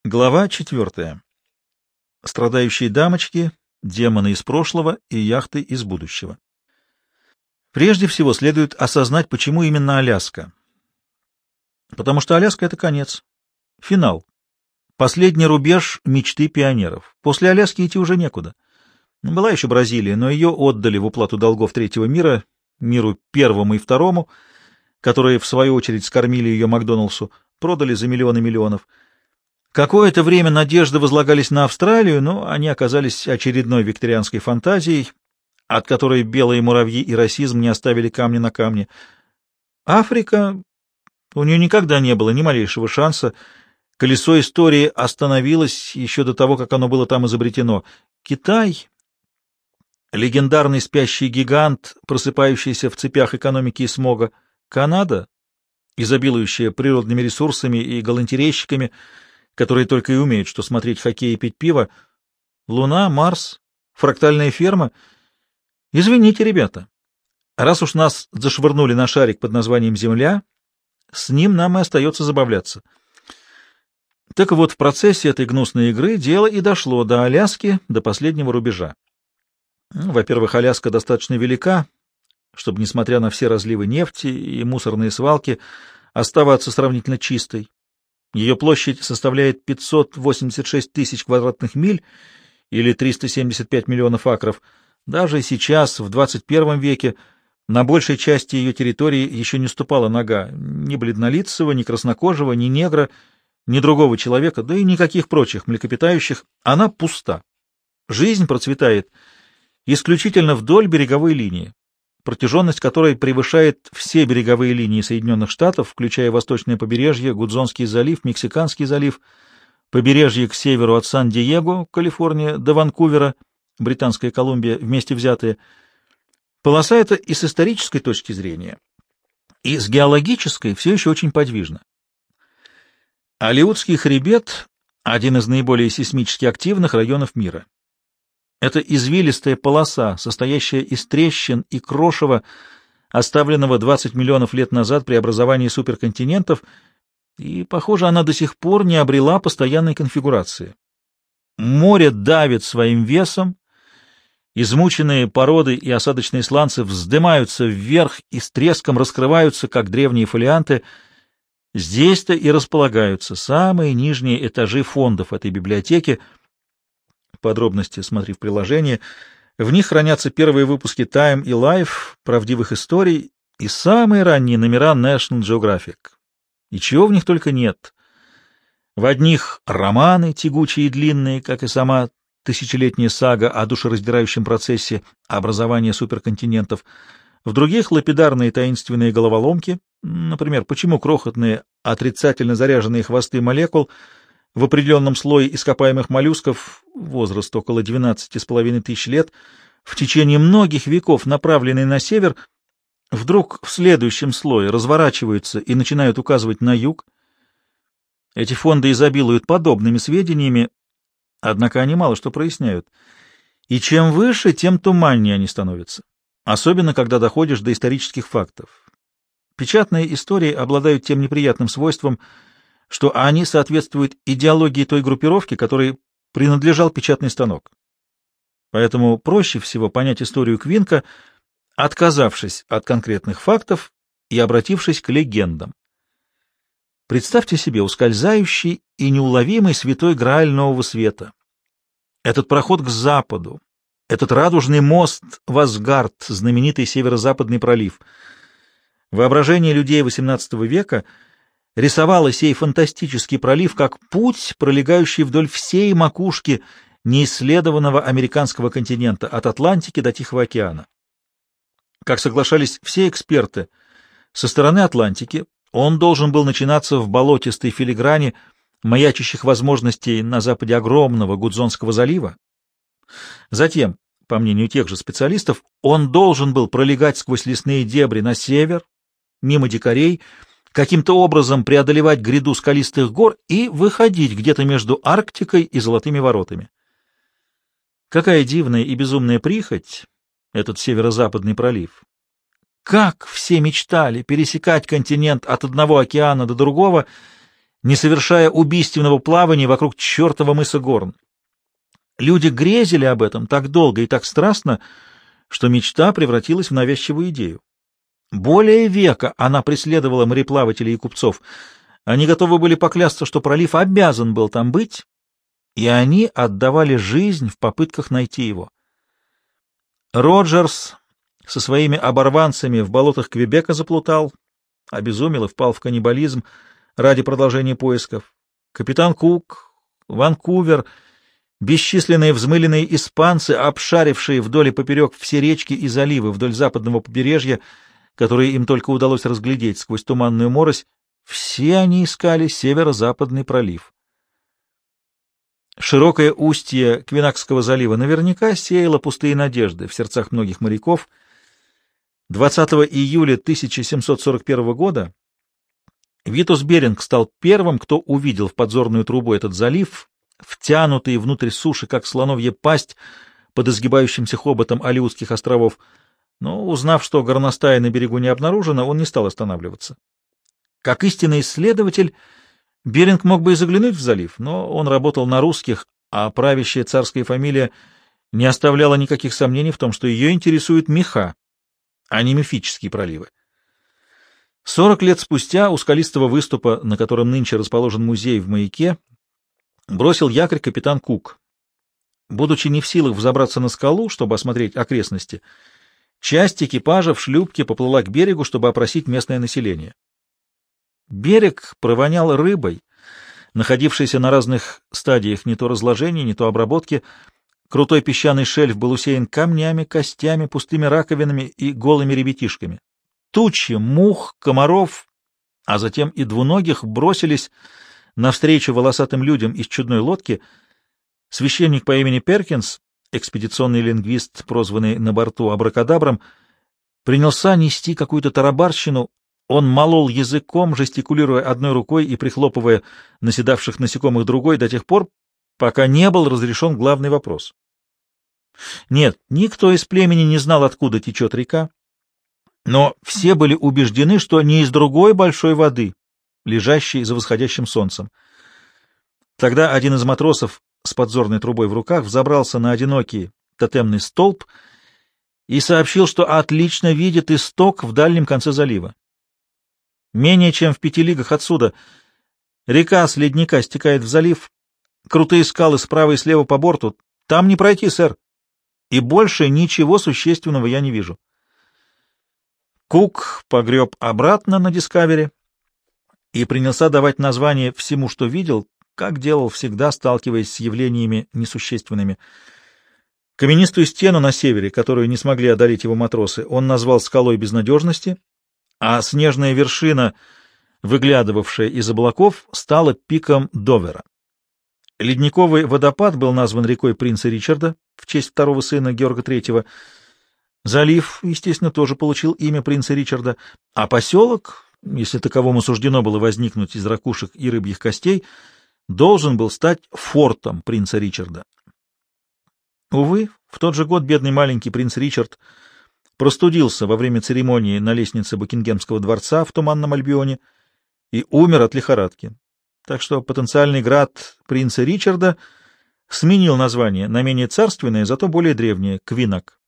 Глава 4. Страдающие дамочки, демоны из прошлого и яхты из будущего. Прежде всего следует осознать, почему именно Аляска. Потому что Аляска — это конец, финал, последний рубеж мечты пионеров. После Аляски идти уже некуда. Была еще Бразилия, но ее отдали в уплату долгов третьего мира, миру первому и второму, которые, в свою очередь, скормили ее Макдоналдсу, продали за миллионы миллионов. Какое-то время надежды возлагались на Австралию, но они оказались очередной викторианской фантазией, от которой белые муравьи и расизм не оставили камня на камне. Африка, у нее никогда не было ни малейшего шанса. Колесо истории остановилось еще до того, как оно было там изобретено. Китай, легендарный спящий гигант, просыпающийся в цепях экономики и смога. Канада, изобилующая природными ресурсами и галантерейщиками, которые только и умеют, что смотреть хоккей и пить пиво. Луна, Марс, фрактальная ферма. Извините, ребята, раз уж нас зашвырнули на шарик под названием Земля, с ним нам и остается забавляться. Так вот, в процессе этой гнусной игры дело и дошло до Аляски, до последнего рубежа. Во-первых, Аляска достаточно велика, чтобы, несмотря на все разливы нефти и мусорные свалки, оставаться сравнительно чистой. Ее площадь составляет 586 тысяч квадратных миль или 375 миллионов акров. Даже сейчас, в 21 веке, на большей части ее территории еще не ступала нога ни бледнолицего, ни краснокожего, ни негра, ни другого человека, да и никаких прочих млекопитающих. Она пуста. Жизнь процветает исключительно вдоль береговой линии, протяженность которой превышает все береговые линии Соединенных Штатов, включая восточное побережье, Гудзонский залив, Мексиканский залив, побережье к северу от Сан-Диего, Калифорния, до Ванкувера, Британская Колумбия, вместе взятые. Полоса эта и с исторической точки зрения, и с геологической все еще очень подвижна. Алеутский хребет — один из наиболее сейсмически активных районов мира. Это извилистая полоса, состоящая из трещин и крошева, оставленного 20 миллионов лет назад при образовании суперконтинентов, и, похоже, она до сих пор не обрела постоянной конфигурации. Море давит своим весом, измученные породы и осадочные сланцы вздымаются вверх и с треском раскрываются, как древние фолианты. Здесь-то и располагаются самые нижние этажи фондов этой библиотеки. Подробности смотри в приложении. В них хранятся первые выпуски Time и Life, правдивых историй, и самые ранние номера National Geographic. И чего в них только нет. В одних романы, тягучие и длинные, как и сама тысячелетняя сага о душераздирающем процессе образования суперконтинентов, в других лапидарные таинственные головоломки, например, почему крохотные отрицательно заряженные хвосты молекул в определенном слое ископаемых моллюсков, возраст около 12,5 тысяч лет, в течение многих веков, направленные на север, вдруг в следующем слое разворачиваются и начинают указывать на юг. Эти фонды изобилуют подобными сведениями, однако они мало что проясняют. И чем выше, тем туманнее они становятся, особенно когда доходишь до исторических фактов. Печатные истории обладают тем неприятным свойством, что они соответствуют идеологии той группировки, которой принадлежал печатный станок. Поэтому проще всего понять историю Квинка, отказавшись от конкретных фактов и обратившись к легендам. Представьте себе ускользающий и неуловимый святой Грааль Нового Света. Этот проход к западу, этот радужный мост в Асгард, знаменитый северо-западный пролив. Воображение людей XVIII века рисовало сей фантастический пролив как путь, пролегающий вдоль всей макушки неисследованного американского континента от Атлантики до Тихого океана. Как соглашались все эксперты, со стороны Атлантики он должен был начинаться в болотистой филиграни маячащих возможностей на западе огромного Гудзонского залива. Затем, по мнению тех же специалистов, он должен был пролегать сквозь лесные дебри на север, мимо дикарей, каким-то образом преодолевать гряду скалистых гор и выходить где-то между Арктикой и Золотыми воротами. Какая дивная и безумная прихоть этот северо-западный пролив! Как все мечтали пересекать континент от одного океана до другого, не совершая убийственного плавания вокруг чертова мыса Горн. Люди грезили об этом так долго и так страстно, что мечта превратилась в навязчивую идею. Более века она преследовала мореплавателей и купцов. Они готовы были поклясться, что пролив обязан был там быть, и они отдавали жизнь в попытках найти его. Роджерс со своими оборванцами в болотах Квебека заплутал, обезумел и впал в каннибализм ради продолжения поисков. Капитан Кук, Ванкувер, бесчисленные взмыленные испанцы, обшарившие вдоль и поперек все речки и заливы вдоль западного побережья, которые им только удалось разглядеть сквозь туманную морось, все они искали северо-западный пролив. Широкое устье Квинакского залива наверняка сеяло пустые надежды в сердцах многих моряков. 20 июля 1741 года Витус Беринг стал первым, кто увидел в подзорную трубу этот залив, втянутый внутрь суши, как слоновья пасть под изгибающимся хоботом Алиутских островов. Но, узнав, что горностая на берегу не обнаружено, он не стал останавливаться. Как истинный исследователь, Беринг мог бы и заглянуть в залив, но он работал на русских, а правящая царская фамилия не оставляла никаких сомнений в том, что ее интересуют меха, а не мифические проливы. 40 лет спустя у скалистого выступа, на котором нынче расположен музей в Маяке, бросил якорь капитан Кук. Будучи не в силах взобраться на скалу, чтобы осмотреть окрестности, часть экипажа в шлюпке поплыла к берегу, чтобы опросить местное население. Берег провонял рыбой, находившейся на разных стадиях не то разложения, не то обработки. Крутой песчаный шельф был усеян камнями, костями, пустыми раковинами и голыми ребятишками. Тучи мух, комаров, а затем и двуногих бросились навстречу волосатым людям из чудной лодки. Священник по имени Перкинс, экспедиционный лингвист, прозванный на борту абракадабром, принялся нести какую-то тарабарщину. Он молол языком, жестикулируя одной рукой и прихлопывая наседавших насекомых другой до тех пор, пока не был разрешен главный вопрос. Нет, никто из племени не знал, откуда течет река, но все были убеждены, что не из другой большой воды, лежащей за восходящим солнцем. Тогда один из матросов с подзорной трубой в руках взобрался на одинокий тотемный столб и сообщил, что отлично видит исток в дальнем конце залива. Менее чем в 5 лигах отсюда река с ледника стекает в залив, крутые скалы справа и слева по борту. Там не пройти, сэр. И больше ничего существенного я не вижу. Кук погреб обратно на Дискавери и принялся давать название всему, что видел, как делал всегда, сталкиваясь с явлениями несущественными. Каменистую стену на севере, которую не смогли одолеть его матросы, он назвал скалой безнадежности, а снежная вершина, выглядывавшая из облаков, стала пиком Довера. Ледниковый водопад был назван рекой принца Ричарда в честь второго сына Георга III. Залив, естественно, тоже получил имя принца Ричарда, а поселок, если таковому суждено было возникнуть из ракушек и рыбьих костей, должен был стать фортом принца Ричарда. Увы, в тот же год бедный маленький принц Ричард простудился во время церемонии на лестнице Букингемского дворца в Туманном Альбионе и умер от лихорадки. Так что потенциальный град принца Ричарда сменил название на менее царственное, зато более древнее — Квинак.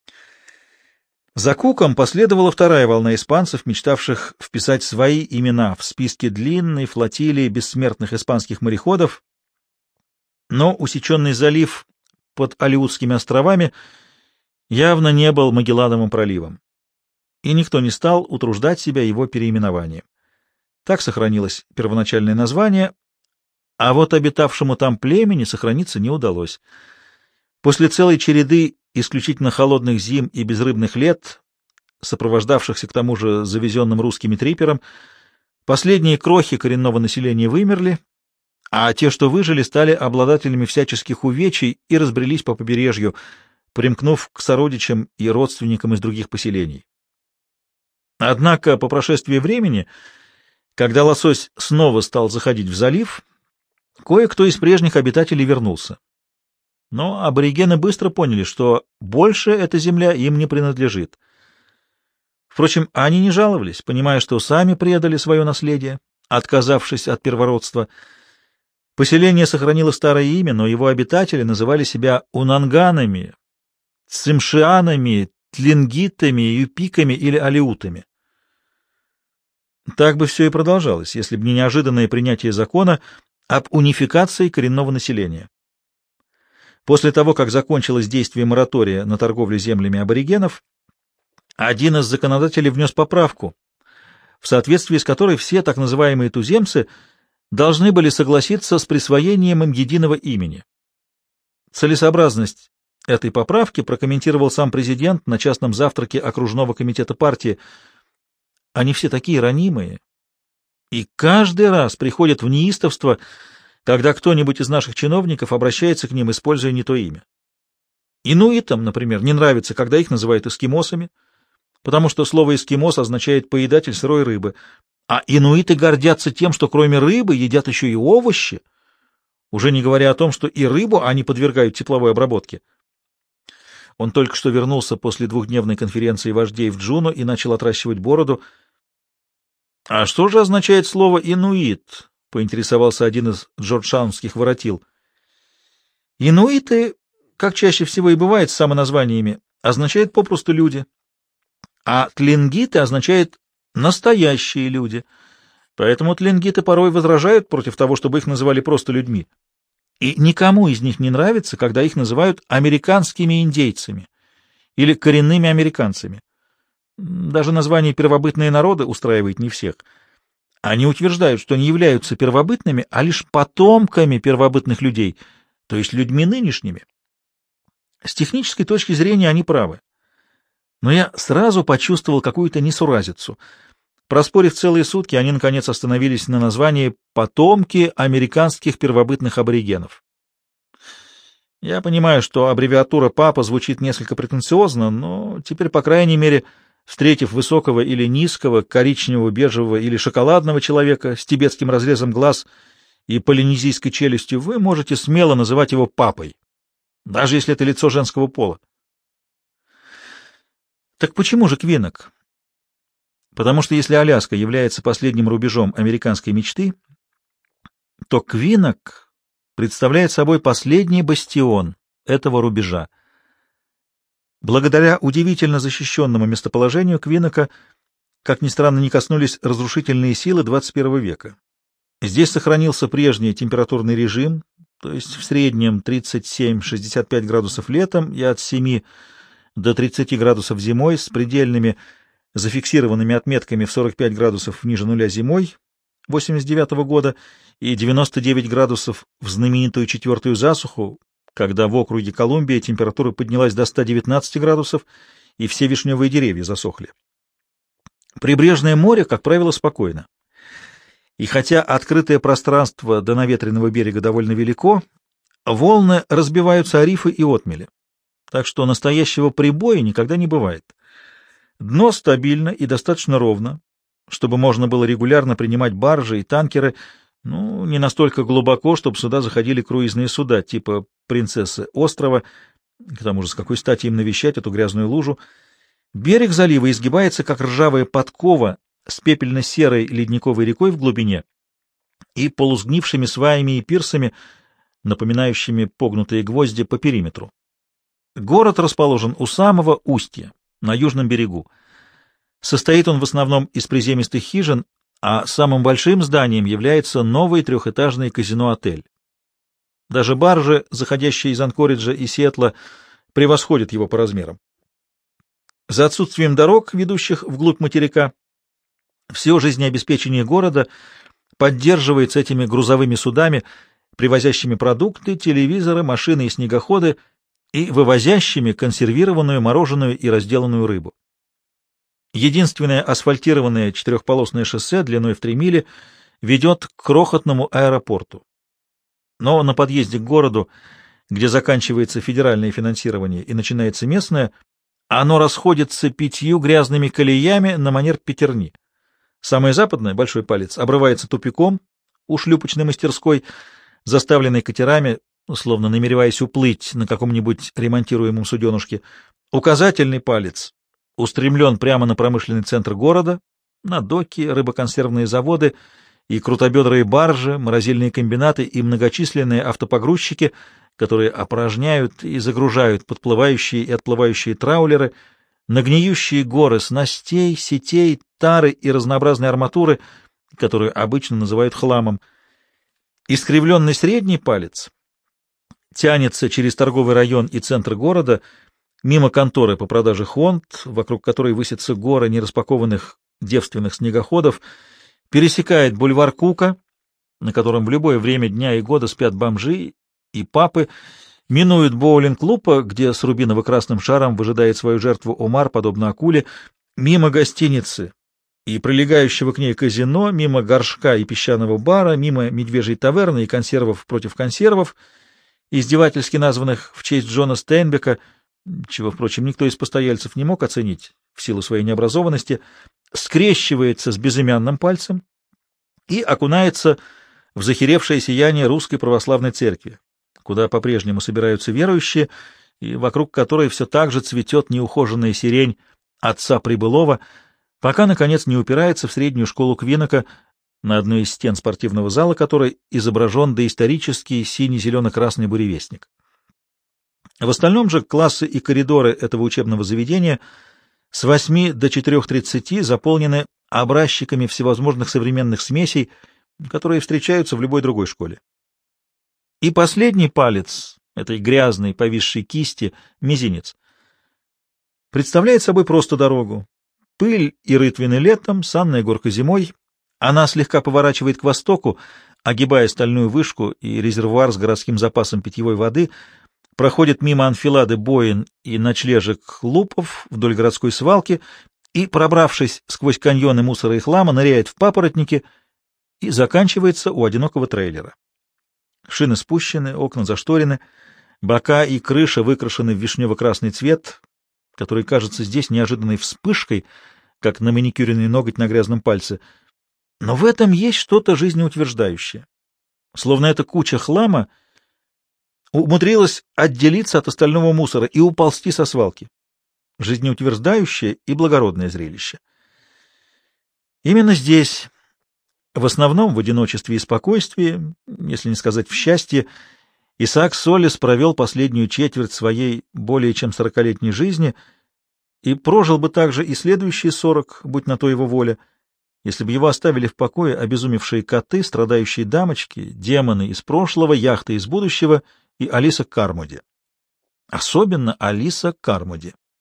За Куком последовала вторая волна испанцев, мечтавших вписать свои имена в списки длинной флотилии бессмертных испанских мореходов, но усеченный залив под Алиутскими островами явно не был Магеллановым проливом, и никто не стал утруждать себя его переименованием. Так сохранилось первоначальное название, а вот обитавшему там племени сохраниться не удалось. После целой череды исключительно холодных зим и безрыбных лет, сопровождавшихся к тому же завезенным русскими трипером, последние крохи коренного населения вымерли, а те, что выжили, стали обладателями всяческих увечий и разбрелись по побережью, примкнув к сородичам и родственникам из других поселений. Однако по прошествии времени, когда лосось снова стал заходить в залив, кое-кто из прежних обитателей вернулся. Но аборигены быстро поняли, что больше эта земля им не принадлежит. Впрочем, они не жаловались, понимая, что сами предали свое наследие, отказавшись от первородства. Поселение сохранило старое имя, но его обитатели называли себя унанганами, цимшианами, тлингитами, юпиками или алеутами. Так бы все и продолжалось, если бы не неожиданное принятие закона об унификации коренного населения. После того, как закончилось действие моратория на торговлю землями аборигенов, один из законодателей внес поправку, в соответствии с которой все так называемые туземцы должны были согласиться с присвоением им единого имени. Целесообразность этой поправки прокомментировал сам президент на частном завтраке окружного комитета партии. Они все такие ранимые, и каждый раз приходят в неистовство, когда кто-нибудь из наших чиновников обращается к ним, используя не то имя. Инуитам, например, не нравится, когда их называют эскимосами, потому что слово «эскимос» означает «поедатель сырой рыбы», а инуиты гордятся тем, что кроме рыбы едят еще и овощи, уже не говоря о том, что и рыбу они подвергают тепловой обработке. Он только что вернулся после двухдневной конференции вождей в Джуну и начал отращивать бороду. — А что же означает слово «инуит»? — поинтересовался один из джорджтаунских воротил. — Инуиты, как чаще всего и бывает с самоназваниями, означает попросту «люди», а тлингиты означает «настоящие люди». Поэтому тлингиты порой возражают против того, чтобы их называли просто людьми. И никому из них не нравится, когда их называют американскими индейцами или коренными американцами. Даже название «первобытные народы» устраивает не всех. Они утверждают, что не являются первобытными, а лишь потомками первобытных людей, то есть людьми нынешними. С технической точки зрения они правы. Но я сразу почувствовал какую-то несуразицу. Проспорив целые сутки, они, наконец, остановились на названии «Потомки американских первобытных аборигенов». Я понимаю, что аббревиатура «ПАПА» звучит несколько претенциозно, но теперь, по крайней мере, встретив высокого или низкого, коричневого, бежевого или шоколадного человека с тибетским разрезом глаз и полинезийской челюстью, вы можете смело называть его «папой», даже если это лицо женского пола. Так почему же Квинок? Потому что если Аляска является последним рубежом американской мечты, то Квинок представляет собой последний бастион этого рубежа. Благодаря удивительно защищенному местоположению Квинока, как ни странно, не коснулись разрушительные силы 21 века. Здесь сохранился прежний температурный режим, то есть в среднем 37-65 градусов летом и от 7 до 30 градусов зимой с предельными зафиксированными отметками в 45 градусов ниже нуля зимой 1989 года и 99 градусов в знаменитую четвертую засуху, когда в округе Колумбия температура поднялась до 119 градусов и все вишневые деревья засохли. Прибрежное море, как правило, спокойно. И хотя открытое пространство до наветренного берега довольно велико, волны разбиваются о рифы и отмели, так что настоящего прибоя никогда не бывает. Дно стабильно и достаточно ровно, чтобы можно было регулярно принимать баржи и танкеры, не настолько глубоко, чтобы сюда заходили круизные суда типа «Принцессы острова», к тому же с какой стати им навещать эту грязную лужу. Берег залива изгибается, как ржавая подкова с пепельно-серой ледниковой рекой в глубине и полусгнившими сваями и пирсами, напоминающими погнутые гвозди по периметру. Город расположен у самого устья, на южном берегу. Состоит он в основном из приземистых хижин, а самым большим зданием является новый трехэтажный казино-отель. Даже баржи, заходящие из Анкориджа и Сиэтла, превосходят его по размерам. За отсутствием дорог, ведущих вглубь материка, все жизнеобеспечение города поддерживается этими грузовыми судами, привозящими продукты, телевизоры, машины и снегоходы, и вывозящими консервированную, мороженую и разделанную рыбу. Единственное асфальтированное четырехполосное шоссе длиной в 3 мили ведет к крохотному аэропорту. Но на подъезде к городу, где заканчивается федеральное финансирование и начинается местное, оно расходится 5 грязными колеями на манер пятерни. Самая западная, большой палец, обрывается тупиком у шлюпочной мастерской, заставленной катерами, словно намереваясь уплыть на каком-нибудь ремонтируемом суденушке. Указательный палец устремлен прямо на промышленный центр города, на доки, рыбоконсервные заводы и крутобедрые баржи, морозильные комбинаты и многочисленные автопогрузчики, которые опорожняют и загружают подплывающие и отплывающие траулеры на гниющие горы снастей, сетей, тары и разнообразной арматуры, которую обычно называют хламом. Искривленный средний палец тянется через торговый район и центр города, мимо конторы по продаже Хонд, вокруг которой высятся горы нераспакованных девственных снегоходов, пересекает бульвар Кука, на котором в любое время дня и года спят бомжи и папы, минует боулинг-клуба, где с рубиново-красным шаром выжидает свою жертву омар, подобно акуле, мимо гостиницы и прилегающего к ней казино, мимо горшка и песчаного бара, мимо медвежьей таверны и консервов против консервов, издевательски названных в честь Джона Стейнбека, чего, впрочем, никто из постояльцев не мог оценить в силу своей необразованности, скрещивается с безымянным пальцем и окунается в захеревшее сияние Русской Православной Церкви, куда по-прежнему собираются верующие, и вокруг которой все так же цветет неухоженная сирень отца Прибылова, пока, наконец, не упирается в среднюю школу Квинока, на одной из стен спортивного зала которой изображен доисторический сине-зелено-красный буревестник. В остальном же классы и коридоры этого учебного заведения с 8 до 4:30 заполнены образчиками всевозможных современных смесей, которые встречаются в любой другой школе. И последний палец этой грязной повисшей кисти, мизинец, представляет собой просто дорогу. Пыль и рытвины летом, санная горка зимой. Она слегка поворачивает к востоку, огибая стальную вышку и резервуар с городским запасом питьевой воды, проходит мимо анфилады боин и ночлежек лупов вдоль городской свалки и, пробравшись сквозь каньоны мусора и хлама, ныряет в папоротники и заканчивается у одинокого трейлера. Шины спущены, окна зашторены, бока и крыша выкрашены в вишнево-красный цвет, который кажется здесь неожиданной вспышкой, как на маникюренный ноготь на грязном пальце. Но в этом есть что-то жизнеутверждающее. Словно эта куча хлама умудрилась отделиться от остального мусора и уползти со свалки. Жизнеутверждающее и благородное зрелище. Именно здесь, в основном в одиночестве и спокойствии, если не сказать в счастье, Исаак Соллес провел последнюю четверть своей более чем 40-летней жизни и прожил бы также и следующие 40, будь на то его воля, если бы его оставили в покое обезумевшие коты, страдающие дамочки, демоны из прошлого, яхты из будущего и Алиса Кармоди. Особенно Алиса Кармоди.